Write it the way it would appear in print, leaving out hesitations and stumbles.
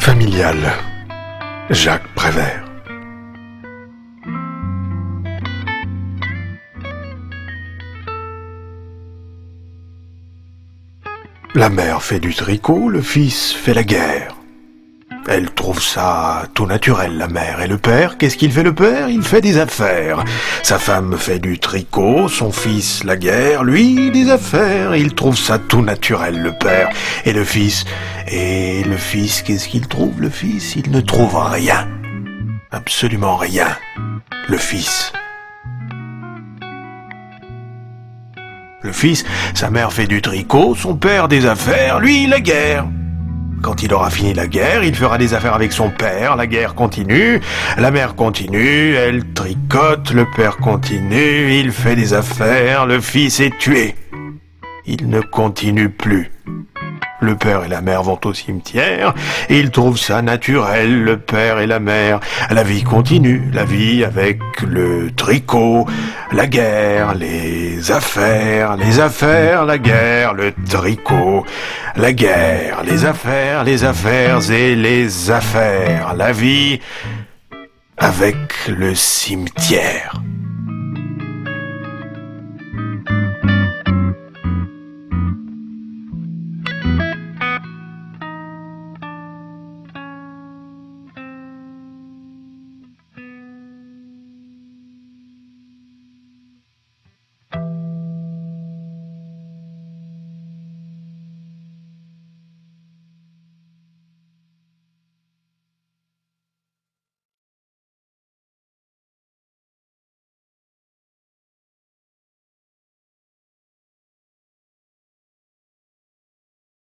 Familial, Jacques Prévert. La mère fait du tricot, le fils fait la guerre. Elle trouve ça tout naturel, la mère. Et le père, qu'est-ce qu'il fait le père? Il fait des affaires. Sa femme fait du tricot, son fils la guerre, lui des affaires. Il trouve ça tout naturel, le père. Et le fils, qu'est-ce qu'il trouve, le fils? Il ne trouve rien. Absolument rien. Le fils. Le fils, sa mère fait du tricot, son père des affaires, lui la guerre. Quand il aura fini la guerre, il fera des affaires avec son père, la guerre continue, la mère continue, elle tricote, le père continue, il fait des affaires, le fils est tué. Il ne continue plus. Le père et la mère vont au cimetière, et ils trouvent ça naturel, le père et la mère. La vie continue, la vie avec le tricot, la guerre, les affaires, la guerre, le tricot, la guerre, les affaires et les affaires. La vie avec le cimetière.